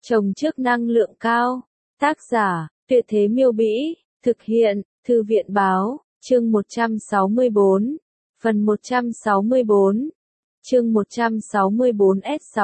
Trồng trước năng lượng cao. Tác giả, Tuyệt Thế Miêu Bĩ. Thực hiện, Thư viện Báo. Chương 164. Phần 164. Chương 164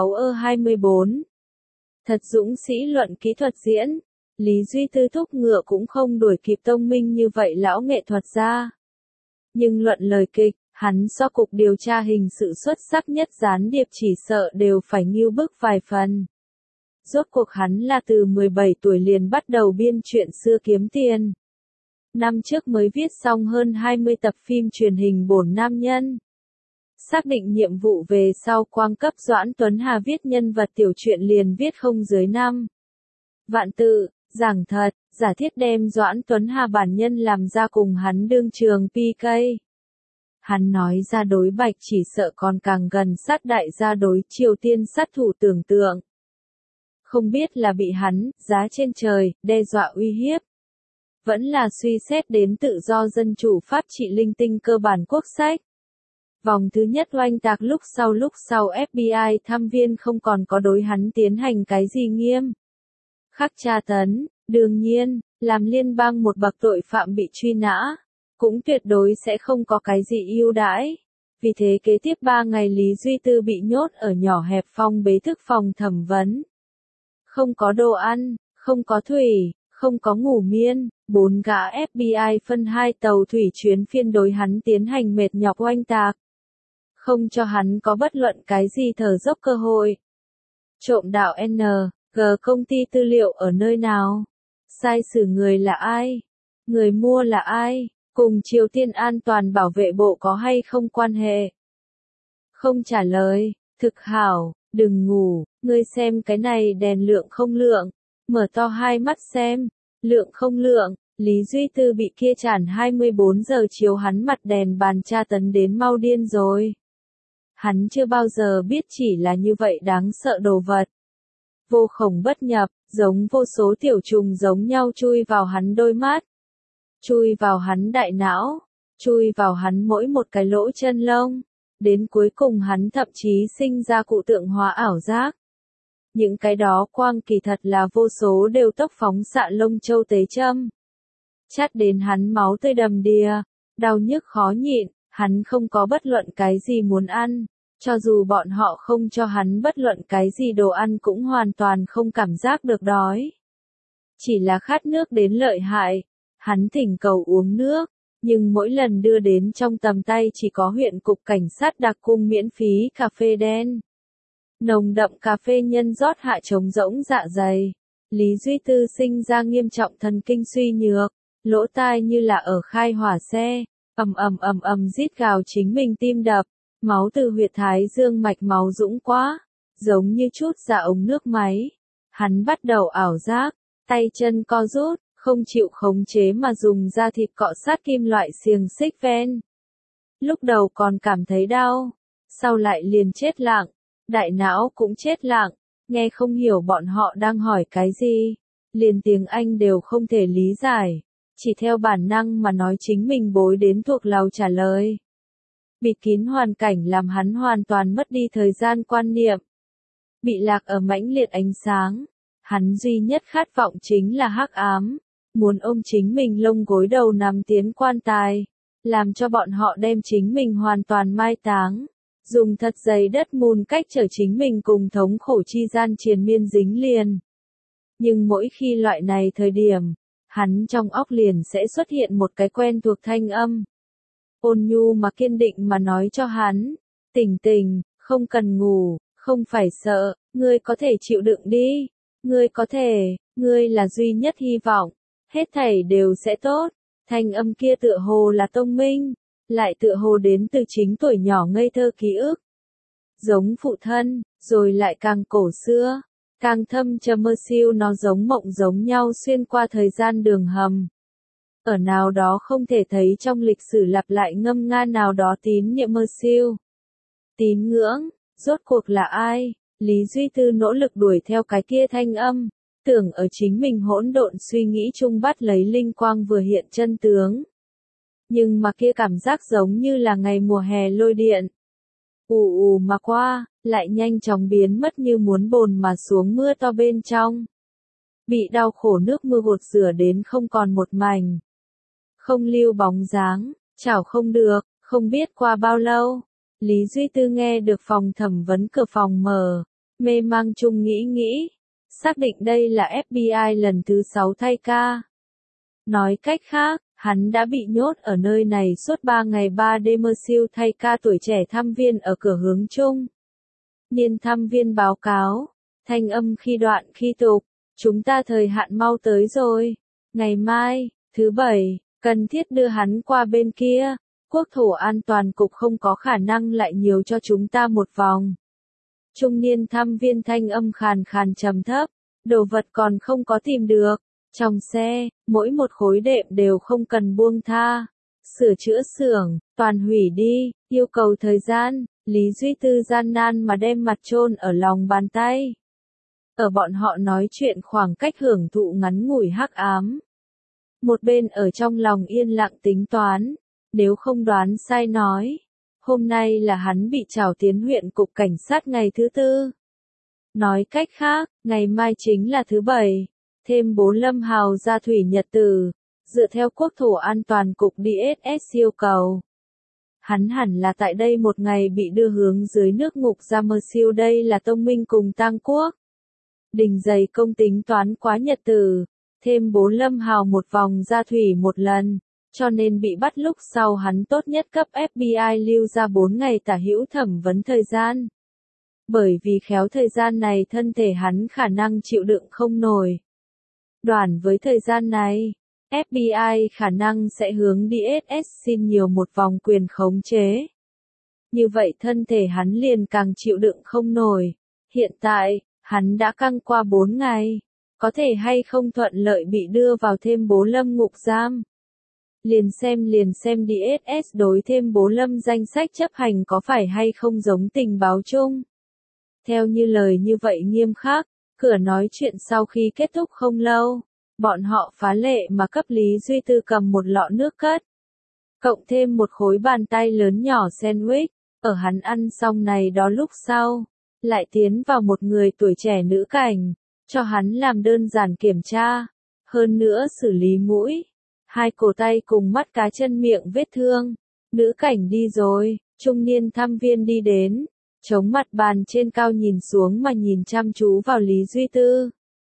S6E24. Thật dũng sĩ luận kỹ thuật diễn. Lý Duy Tư thúc ngựa cũng không đuổi kịp Tông Minh như vậy lão nghệ thuật gia. Nhưng luận lời kịch, hắn so cục điều tra hình sự xuất sắc nhất gián điệp chỉ sợ đều phải ngưu bức vài phần. Rốt cuộc hắn là từ 17 tuổi liền bắt đầu biên truyện xưa kiếm tiền. Năm trước mới viết xong hơn 20 tập phim truyền hình bổn nam nhân. Xác định nhiệm vụ về sau quang cấp Doãn Tuấn Hà viết nhân vật tiểu truyện liền viết không dưới 5 vạn tự, giảng thật, giả thiết đem Doãn Tuấn Hà bản nhân làm ra cùng hắn đương trường PK. Hắn nói ra đối Bạch chỉ sợ còn càng gần sát đại gia đối Triều Tiên sát thủ tưởng tượng. Không biết là bị hắn, giá trên trời, đe dọa uy hiếp. Vẫn là suy xét đến tự do dân chủ pháp trị linh tinh cơ bản quốc sách. Vòng thứ nhất oanh tạc lúc sau FBI thăm viên không còn có đối hắn tiến hành cái gì nghiêm khắc tra tấn, đương nhiên, làm liên bang một bậc tội phạm bị truy nã, cũng tuyệt đối sẽ không có cái gì ưu đãi. Vì thế kế tiếp 3 ngày Lý Duy Tư bị nhốt ở nhỏ hẹp phong bế thức phòng thẩm vấn. Không có đồ ăn, không có thủy, không có ngủ miên, 4 gã FBI phân 2 tàu thủy chuyến phiên đối hắn tiến hành mệt nhọc oanh tạc. Không cho hắn có bất luận cái gì thở dốc cơ hội. Trộm đạo N.G. công ty tư liệu ở nơi nào? Sai sử người là ai? Người mua là ai? Cùng Triều Tiên an toàn bảo vệ bộ có hay không quan hệ? Không trả lời, thực hảo, đừng ngủ, ngươi xem cái này đèn lượng không lượng, mở to hai mắt xem, lượng không lượng, Lý Duy Tư bị kia chản 24 giờ chiếu hắn mặt đèn bàn tra tấn đến mau điên rồi. Hắn chưa bao giờ biết chỉ là như vậy đáng sợ đồ vật. Vô khổng bất nhập, giống vô số tiểu trùng giống nhau chui vào hắn đôi mắt. Chui vào hắn đại não, chui vào hắn mỗi một cái lỗ chân lông, đến cuối cùng hắn thậm chí sinh ra cụ tượng hóa ảo giác. Những cái đó quang kỳ thật là vô số đều tốc phóng xạ lông châu tế châm. Chát đến hắn máu tươi đầm đìa, đau nhức khó nhịn, hắn không có bất luận cái gì muốn ăn, cho dù bọn họ không cho hắn bất luận cái gì đồ ăn cũng hoàn toàn không cảm giác được đói. Chỉ là khát nước đến lợi hại. Hắn thỉnh cầu uống nước, nhưng mỗi lần đưa đến trong tầm tay chỉ có huyện cục cảnh sát đặc cung miễn phí cà phê đen. Nồng đậm cà phê nhân rót hạ trống rỗng dạ dày. Lý Duy Tư sinh ra nghiêm trọng thần kinh suy nhược, lỗ tai như là ở khai hỏa xe, ầm rít gào chính mình tim đập, máu từ huyệt thái dương mạch máu dũng quá, giống như chút ra ống nước máy. Hắn bắt đầu ảo giác, tay chân co rút. Không chịu khống chế mà dùng da thịt cọ sát kim loại xiềng xích ven. Lúc đầu còn cảm thấy đau, sau lại liền chết lặng, đại não cũng chết lặng, nghe không hiểu bọn họ đang hỏi cái gì, liền tiếng Anh đều không thể lý giải, chỉ theo bản năng mà nói chính mình bối đến thuộc lòng trả lời. Bịt kín hoàn cảnh làm hắn hoàn toàn mất đi thời gian quan niệm, bị lạc ở mãnh liệt ánh sáng, hắn duy nhất khát vọng chính là hắc ám. Muốn ôm chính mình lông gối đầu nằm tiến quan tài, làm cho bọn họ đem chính mình hoàn toàn mai táng, dùng thật dày đất mùn cách trở chính mình cùng thống khổ chi gian triền miên dính liền. Nhưng mỗi khi loại này thời điểm, hắn trong óc liền sẽ xuất hiện một cái quen thuộc thanh âm. Ôn nhu mà kiên định mà nói cho hắn, tỉnh, không cần ngủ, không phải sợ, ngươi có thể chịu đựng đi, ngươi có thể, ngươi là duy nhất hy vọng. Hết thảy đều sẽ tốt, thanh âm kia tựa hồ là Tông Minh, lại tựa hồ đến từ chính tuổi nhỏ ngây thơ ký ức. Giống phụ thân, rồi lại càng cổ xưa, càng thâm trầm mơ siêu nó giống mộng giống nhau xuyên qua thời gian đường hầm. Ở nào đó không thể thấy trong lịch sử lặp lại ngâm nga nào đó tín niệm mơ siêu. Tín ngưỡng, rốt cuộc là ai? Lý Duy Tư nỗ lực đuổi theo cái kia thanh âm. Tưởng ở chính mình hỗn độn suy nghĩ chung bắt lấy linh quang vừa hiện chân tướng. Nhưng mà kia cảm giác giống như là ngày mùa hè lôi điện. ù ù mà qua, lại nhanh chóng biến mất như muốn bồn mà xuống mưa to bên trong. Bị đau khổ nước mưa gột rửa đến không còn một mảnh. Không lưu bóng dáng, chảo không được, không biết qua bao lâu. Lý Duy Tư nghe được phòng thẩm vấn cửa phòng mở, mê mang chung nghĩ, xác định đây là FBI lần thứ 6 thay ca. Nói cách khác, hắn đã bị nhốt ở nơi này suốt 3 ngày 3 đêm mơ siêu thay ca tuổi trẻ thăm viên ở cửa hướng chung. Niên thăm viên báo cáo, thanh âm khi đoạn khi tục, chúng ta thời hạn mau tới rồi. Ngày mai, thứ Bảy, cần thiết đưa hắn qua bên kia. Quốc thổ an toàn cục không có khả năng lại nhiều cho chúng ta một vòng. Trung niên thăm viên thanh âm khàn khàn trầm thấp, đồ vật còn không có tìm được. Trong xe, mỗi một khối đệm đều không cần buông tha. Sửa chữa xưởng, toàn hủy đi, yêu cầu thời gian, Lý Duy Tư gian nan mà đem mặt chôn ở lòng bàn tay. Ở bọn họ nói chuyện khoảng cách hưởng thụ ngắn ngủi hắc ám. Một bên ở trong lòng yên lặng tính toán, nếu không đoán sai nói, hôm nay là hắn bị trảo tiến huyện cục cảnh sát ngày thứ 4. Nói cách khác, ngày mai chính là thứ 7, thêm 4 lâm hào ra thủy nhật tử, dựa theo quốc thổ an toàn cục DSS yêu cầu. Hắn hẳn là tại đây một ngày bị đưa hướng dưới nước ngục ra mơ siêu, đây là Tông Minh cùng Tang Quốc. Đình dày công tính toán quá nhật tử, thêm 4 lâm hào một vòng ra thủy một lần, cho nên bị bắt lúc sau hắn tốt nhất cấp FBI lưu ra 4 ngày tả hữu thẩm vấn thời gian. Bởi vì khéo thời gian này thân thể hắn khả năng chịu đựng không nổi. Đoạn với thời gian này, FBI khả năng sẽ hướng DSS xin nhiều một vòng quyền khống chế. Như vậy thân thể hắn liền càng chịu đựng không nổi. Hiện tại, hắn đã căng qua 4 ngày. Có thể hay không thuận lợi bị đưa vào thêm bố lâm ngục giam. Liền xem DSS đối thêm bố lâm danh sách chấp hành có phải hay không giống tình báo chung. Theo như lời như vậy nghiêm khắc, cửa nói chuyện sau khi kết thúc không lâu, bọn họ phá lệ mà cấp Lý Duy Tư cầm một lọ nước cất. Cộng thêm một khối bàn tay lớn nhỏ sandwich, ở hắn ăn xong này đó lúc sau, lại tiến vào một người tuổi trẻ nữ cảnh, cho hắn làm đơn giản kiểm tra, hơn nữa xử lý mũi, hai cổ tay cùng mắt cá chân miệng vết thương. Nữ cảnh đi rồi, trung niên thăm viên đi đến, chống mặt bàn trên cao nhìn xuống mà nhìn chăm chú vào Lý Duy Tư.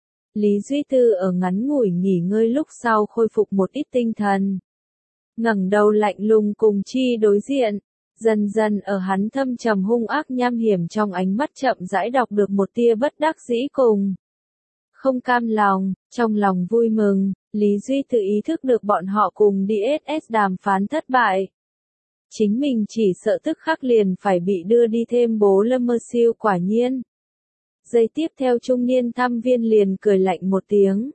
Lý Duy Tư ở ngắn ngủi nghỉ ngơi lúc sau khôi phục một ít tinh thần. Ngẩng đầu lạnh lùng cùng Chi đối diện, dần dần ở hắn thâm trầm hung ác nham hiểm trong ánh mắt chậm rãi đọc được một tia bất đắc dĩ cùng không cam lòng, trong lòng vui mừng, Lý Duy tự ý thức được bọn họ cùng DSS đàm phán thất bại. Chính mình chỉ sợ tức khắc liền phải bị đưa đi thêm bố lâm mơ siêu quả nhiên. Giây tiếp theo trung niên thăm viên liền cười lạnh một tiếng.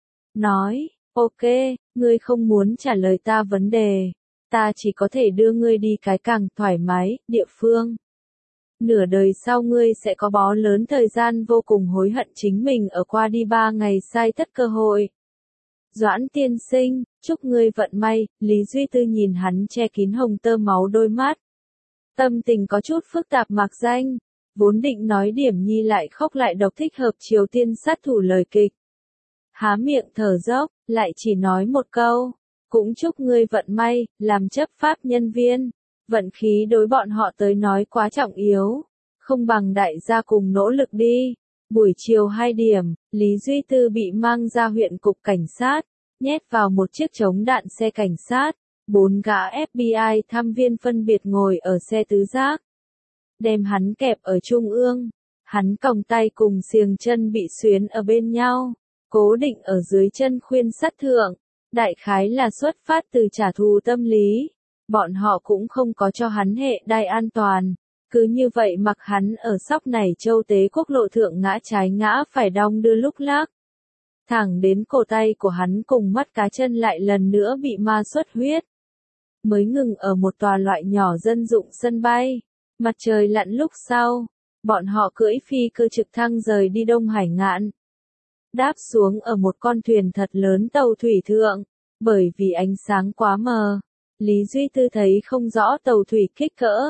Nói, ok, ngươi không muốn trả lời ta vấn đề, ta chỉ có thể đưa ngươi đi cái càng thoải mái, địa phương. Nửa đời sau ngươi sẽ có bó lớn thời gian vô cùng hối hận chính mình ở qua đi 3 ngày sai thất cơ hội. Doãn tiên sinh, chúc ngươi vận may, Lý Duy Tư nhìn hắn che kín hồng tơ máu đôi mắt. Tâm tình có chút phức tạp mạc danh, vốn định nói điểm nhi lại khóc lại độc thích hợp Triều Tiên sát thủ lời kịch. Há miệng thở dốc, lại chỉ nói một câu, cũng chúc ngươi vận may, làm chấp pháp nhân viên. Vận khí đối bọn họ tới nói quá trọng yếu, không bằng đại gia cùng nỗ lực đi. Buổi chiều 2 điểm, Lý Duy Tư bị mang ra huyện cục cảnh sát, nhét vào một chiếc chống đạn xe cảnh sát, 4 gã FBI thăm viên phân biệt ngồi ở xe tứ giác. Đem hắn kẹp ở trung ương, hắn còng tay cùng xiềng chân bị xuyến ở bên nhau, cố định ở dưới chân khuyên sắt thượng, đại khái là xuất phát từ trả thù tâm lý. Bọn họ cũng không có cho hắn hệ đai an toàn, cứ như vậy mặc hắn ở sóc này châu tế quốc lộ thượng ngã trái ngã phải đong đưa lúc lác. Thẳng đến cổ tay của hắn cùng mắt cá chân lại lần nữa bị ma xuất huyết. Mới ngừng ở một tòa loại nhỏ dân dụng sân bay, mặt trời lặn lúc sau, bọn họ cưỡi phi cơ trực thăng rời đi Đông Hải Ngạn. Đáp xuống ở một con thuyền thật lớn tàu thủy thượng, bởi vì ánh sáng quá mờ. Lý Duy Tư thấy không rõ tàu thủy kích cỡ,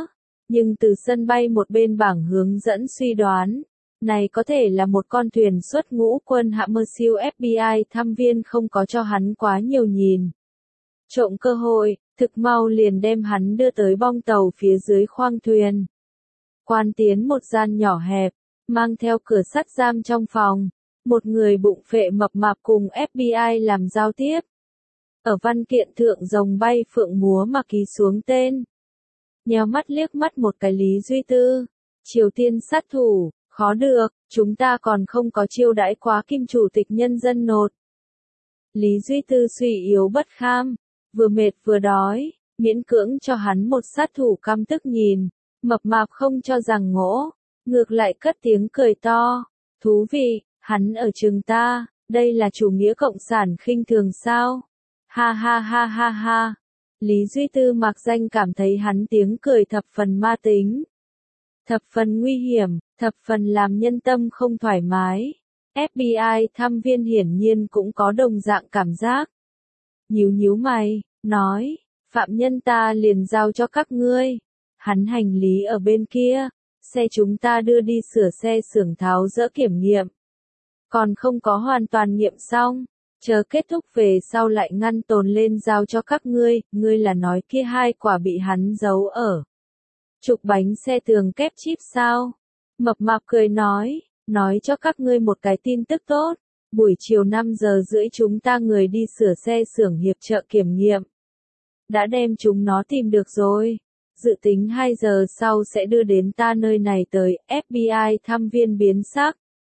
Nhưng từ sân bay một bên bảng hướng dẫn suy đoán, này có thể là một con thuyền xuất ngũ quân hạm mơ siêu FBI thăm viên không có cho hắn quá nhiều nhìn. Trộm cơ hội, thực mau liền đem hắn đưa tới bong tàu phía dưới khoang thuyền. Quan tiến một gian nhỏ hẹp, mang theo cửa sắt giam trong phòng, một người bụng phệ mập mạp cùng FBI làm giao tiếp. Ở văn kiện thượng rồng bay phượng múa mà ký xuống tên. Nhéo mắt liếc mắt một cái Lý Duy Tư. Triều Tiên sát thủ, khó được, chúng ta còn không có chiêu đãi quá Kim Chủ tịch nhân dân nột. Lý Duy Tư suy yếu bất kham, vừa mệt vừa đói, miễn cưỡng cho hắn một sát thủ căm tức nhìn, mập mạp không cho rằng ngỗ, ngược lại cất tiếng cười to. Thú vị, hắn ở trường ta, đây là chủ nghĩa cộng sản khinh thường sao? Ha ha ha ha ha. Lý Duy Tư mặc danh cảm thấy hắn tiếng cười thập phần ma tính, thập phần nguy hiểm, thập phần làm nhân tâm không thoải mái. FBI thăm viên hiển nhiên cũng có đồng dạng cảm giác. Nhíu nhíu mày, nói, phạm nhân ta liền giao cho các ngươi. Hắn hành lý ở bên kia, xe chúng ta đưa đi sửa xe xưởng tháo dỡ kiểm nghiệm. Còn không có hoàn toàn nghiệm xong, chờ kết thúc về sau lại ngăn tồn lên giao cho các ngươi là nói kia 2 quả bị hắn giấu ở trục bánh xe tường kép chip sao? Mập mạp cười nói cho các ngươi một cái tin tức tốt, buổi chiều 5 giờ rưỡi chúng ta người đi sửa xe xưởng hiệp trợ kiểm nghiệm. Đã đem chúng nó tìm được rồi, dự tính 2 giờ sau sẽ đưa đến ta nơi này tới. FBI thăm viên biến sắc.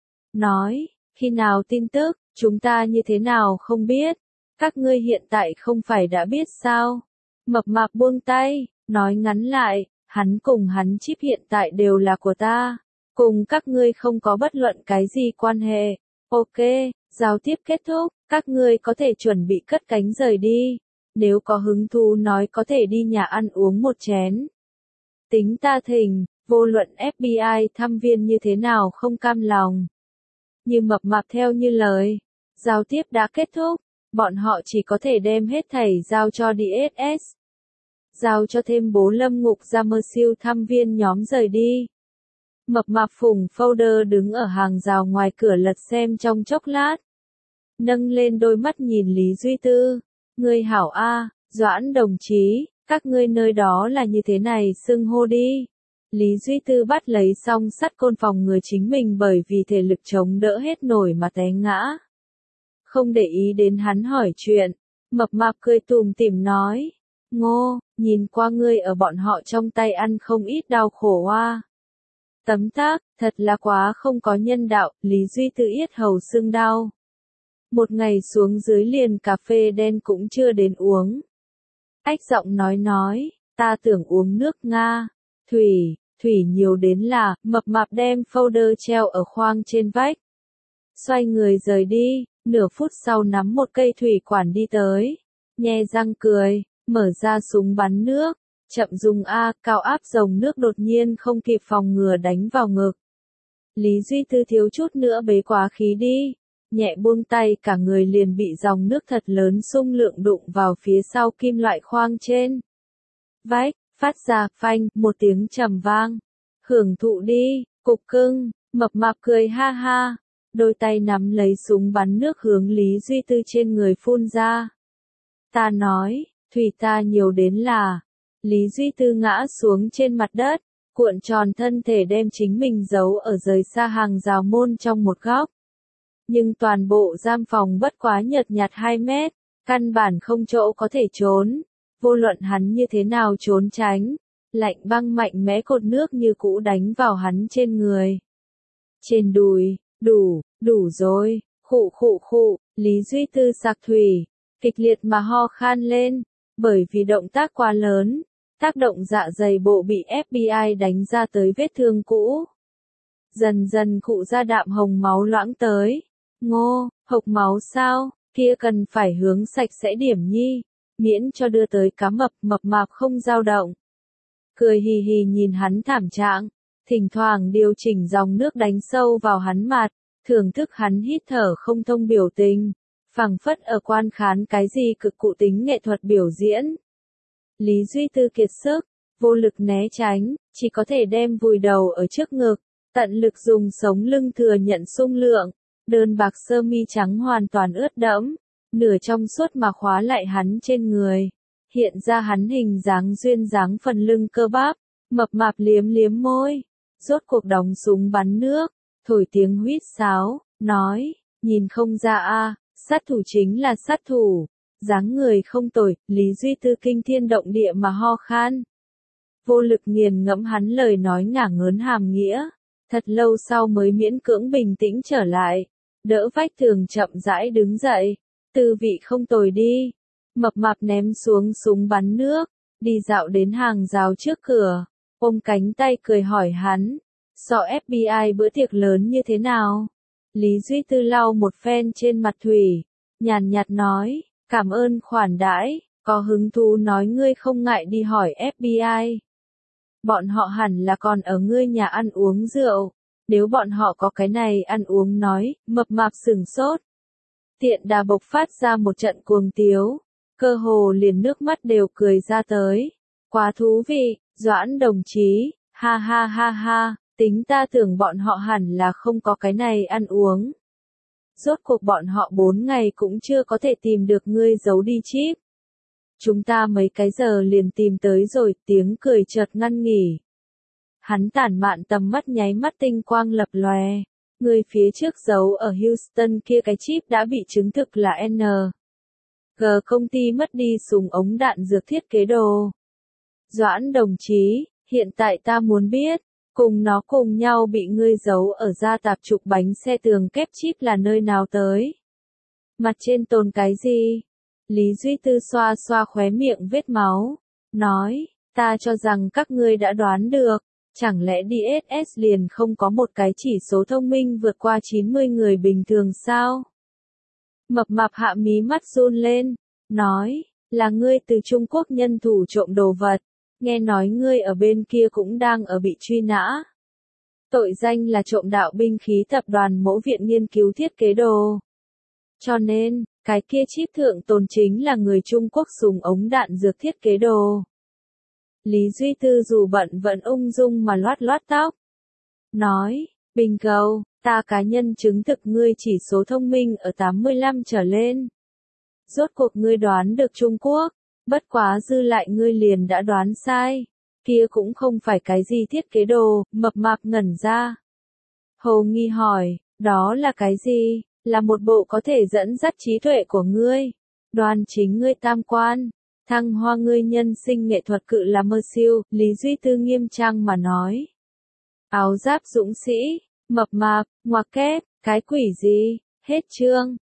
Nói, khi nào tin tức, chúng ta như thế nào không biết, các ngươi hiện tại không phải đã biết sao? Mập mạp buông tay, nói ngắn lại, hắn cùng hắn chip hiện tại đều là của ta, cùng các ngươi không có bất luận cái gì quan hệ. Ok, giao tiếp kết thúc, các ngươi có thể chuẩn bị cất cánh rời đi, nếu có hứng thú nói có thể đi nhà ăn uống một chén. Tính ta thỉnh, vô luận FBI thăm viên như thế nào không cam lòng. Như mập mạp theo như lời, giao tiếp đã kết thúc, bọn họ chỉ có thể đem hết thảy giao cho DSS. Giao cho thêm bố Lâm Ngục ra mơ siêu thăm viên nhóm rời đi. Mập mạp phủng folder đứng ở hàng rào ngoài cửa lật xem trong chốc lát. Nâng lên đôi mắt nhìn Lý Duy Tư. Ngươi hảo A, Doãn đồng chí, các ngươi nơi đó là như thế này xưng hô đi. Lý Duy Tư bắt lấy song sắt côn phòng người chính mình bởi vì thể lực chống đỡ hết nổi mà té ngã. Không để ý đến hắn hỏi chuyện, mập mạp cười tủm tỉm nói. Ngô, nhìn qua ngươi ở bọn họ trong tay ăn không ít đau khổ oa. Tấm tắc, thật là quá không có nhân đạo. Lý Duy Tư yết hầu sưng đau. Một ngày xuống dưới liền cà phê đen cũng chưa đến uống. Ách giọng nói, ta tưởng uống nước Nga. Thủy nhiều đến là, mập mạp đem folder treo ở khoang trên vách. Xoay người rời đi, nửa phút sau nắm một cây thủy quản đi tới. Nhe răng cười, mở ra súng bắn nước, chậm dùng A, cao áp dòng nước đột nhiên không kịp phòng ngừa đánh vào ngực. Lý Duy Tư thiếu chút nữa bế quá khí đi, nhẹ buông tay cả người liền bị dòng nước thật lớn xung lượng đụng vào phía sau kim loại khoang trên. Vách, phát ra phanh, một tiếng trầm vang. Hưởng thụ đi, cục cưng, mập mạp cười ha ha, đôi tay nắm lấy súng bắn nước hướng Lý Duy Tư trên người phun ra. Ta nói, thủy ta nhiều đến là. Lý Duy Tư ngã xuống trên mặt đất, cuộn tròn thân thể đem chính mình giấu ở rời xa hàng rào môn trong một góc. Nhưng toàn bộ giam phòng bất quá nhợt nhạt 2 mét, căn bản không chỗ có thể trốn. Vô luận hắn như thế nào trốn tránh, lạnh băng mạnh mẽ cột nước như cũ đánh vào hắn trên người. Trên đùi, đủ rồi, khụ, Lý Duy Tư sặc thủy, kịch liệt mà ho khan lên, bởi vì động tác quá lớn, tác động dạ dày bộ bị FBI đánh ra tới vết thương cũ. Dần dần khụ ra đạm hồng máu loãng tới. Ngô, hộc máu sao, kia cần phải hướng sạch sẽ điểm nhi, miễn cho đưa tới cá mập mạp không dao động. Cười hì hì nhìn hắn thảm trạng, thỉnh thoảng điều chỉnh dòng nước đánh sâu vào hắn mặt, thưởng thức hắn hít thở không thông biểu tình, phảng phất ở quan khán cái gì cực cụ tính nghệ thuật biểu diễn. Lý Duy Tư kiệt sức, vô lực né tránh, chỉ có thể đem vùi đầu ở trước ngực, tận lực dùng sống lưng thừa nhận xung lượng, đơn bạc sơ mi trắng hoàn toàn ướt đẫm, nửa trong suốt mà khóa lại hắn trên người, hiện ra hắn hình dáng duyên dáng phần lưng cơ bắp, mập mạp liếm liếm môi, rốt cuộc đóng súng bắn nước, thổi tiếng huýt sáo, nói, nhìn không ra a, sát thủ chính là sát thủ, dáng người không tồi, Lý Duy Tư kinh thiên động địa mà ho khan. Vô lực nghiền ngẫm hắn lời nói ngả ngớn hàm nghĩa, thật lâu sau mới miễn cưỡng bình tĩnh trở lại, đỡ vách tường chậm rãi đứng dậy, tư vị không tồi đi, mập mạp ném xuống súng bắn nước, đi dạo đến hàng rào trước cửa, ôm cánh tay cười hỏi hắn, so FBI bữa tiệc lớn như thế nào? Lý Duy Tư lau một phen trên mặt thủy, nhàn nhạt nói, cảm ơn khoản đãi, có hứng thú nói ngươi không ngại đi hỏi FBI. Bọn họ hẳn là còn ở ngươi nhà ăn uống rượu, nếu bọn họ có cái này ăn uống nói, mập mạp sửng sốt. Tiện đà bộc phát ra một trận cuồng tiếu, cơ hồ liền nước mắt đều cười ra tới. Quá thú vị, Doãn đồng chí, ha ha ha ha, tính ta tưởng bọn họ hẳn là không có cái này ăn uống. Rốt cuộc bọn họ 4 ngày cũng chưa có thể tìm được ngươi giấu đi chip. Chúng ta mấy cái giờ liền tìm tới rồi, tiếng cười chợt ngăn nghỉ. Hắn tản mạn tầm mắt nháy mắt tinh quang lập lòe. Người phía trước giấu ở Houston kia cái chip đã bị chứng thực là N. G công ty mất đi súng ống đạn dược thiết kế đồ. Doãn đồng chí, hiện tại ta muốn biết, cùng nó cùng nhau bị ngươi giấu ở gia tạp trục bánh xe tường kép chip là nơi nào tới? Mặt trên tồn cái gì? Lý Duy Tư xoa xoa khóe miệng vết máu, nói, ta cho rằng các ngươi đã đoán được, chẳng lẽ DSS liền không có một cái chỉ số thông minh vượt qua 90 người bình thường sao? Mập mạp hạ mí mắt run lên, nói, là ngươi từ Trung Quốc nhân thủ trộm đồ vật, nghe nói ngươi ở bên kia cũng đang ở bị truy nã. Tội danh là trộm đạo binh khí tập đoàn Mẫu Viện nghiên cứu thiết kế đồ. Cho nên, cái kia chip thượng tồn chính là người Trung Quốc súng ống đạn dược thiết kế đồ. Lý Duy Tư dù bận vẫn ung dung mà loát loát tóc. Nói, bình cầu, ta cá nhân chứng thực ngươi chỉ số thông minh ở 85 trở lên. Rốt cuộc ngươi đoán được Trung Quốc, bất quá dư lại ngươi liền đã đoán sai. Kia cũng không phải cái gì thiết kế đồ, mập mạp ngẩn ra. Hồ nghi hỏi, đó là cái gì? Là một bộ có thể dẫn dắt trí tuệ của ngươi. Đoan chính ngươi tam quan. Thăng hoa ngươi nhân sinh nghệ thuật cự là mơ siêu, Lý Duy Tư nghiêm trang mà nói. Áo giáp dũng sĩ, mập mạp, ngoặc kép, cái quỷ gì, hết chương.